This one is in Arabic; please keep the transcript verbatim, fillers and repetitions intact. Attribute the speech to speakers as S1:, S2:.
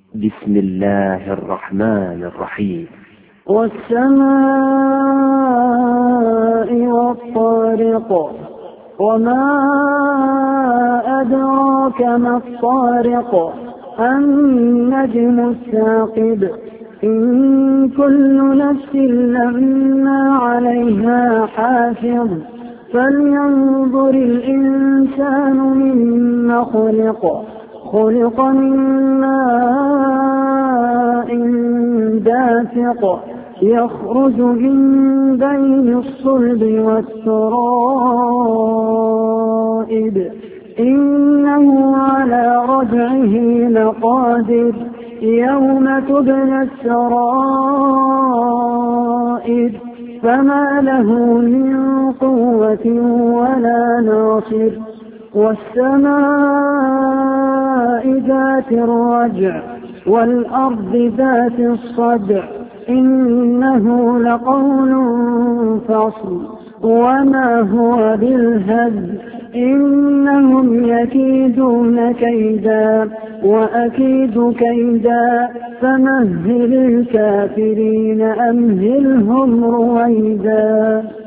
S1: بسم الله الرحمن الرحيم.
S2: والسماء والطارق، وما أدراك ما الطارق، النجم الثاقب، إن كل نفس لما عليها حافظ، فلينظر الإنسان مما خلق، خلق من ماء دافق، يخرج من بين الصلب والترائب، إنه على رجعه لقادر، يوم تبلى السرائر، فما له من قوة ولا ناصر. والسماء ذات الرجع، والأرض ذات الصدع، إنه لقول فصل، وما هو بالهزل، إنهم يكيدون كيدا وأكيد كيدا، فمهل الكافرين أمهلهم رويدا.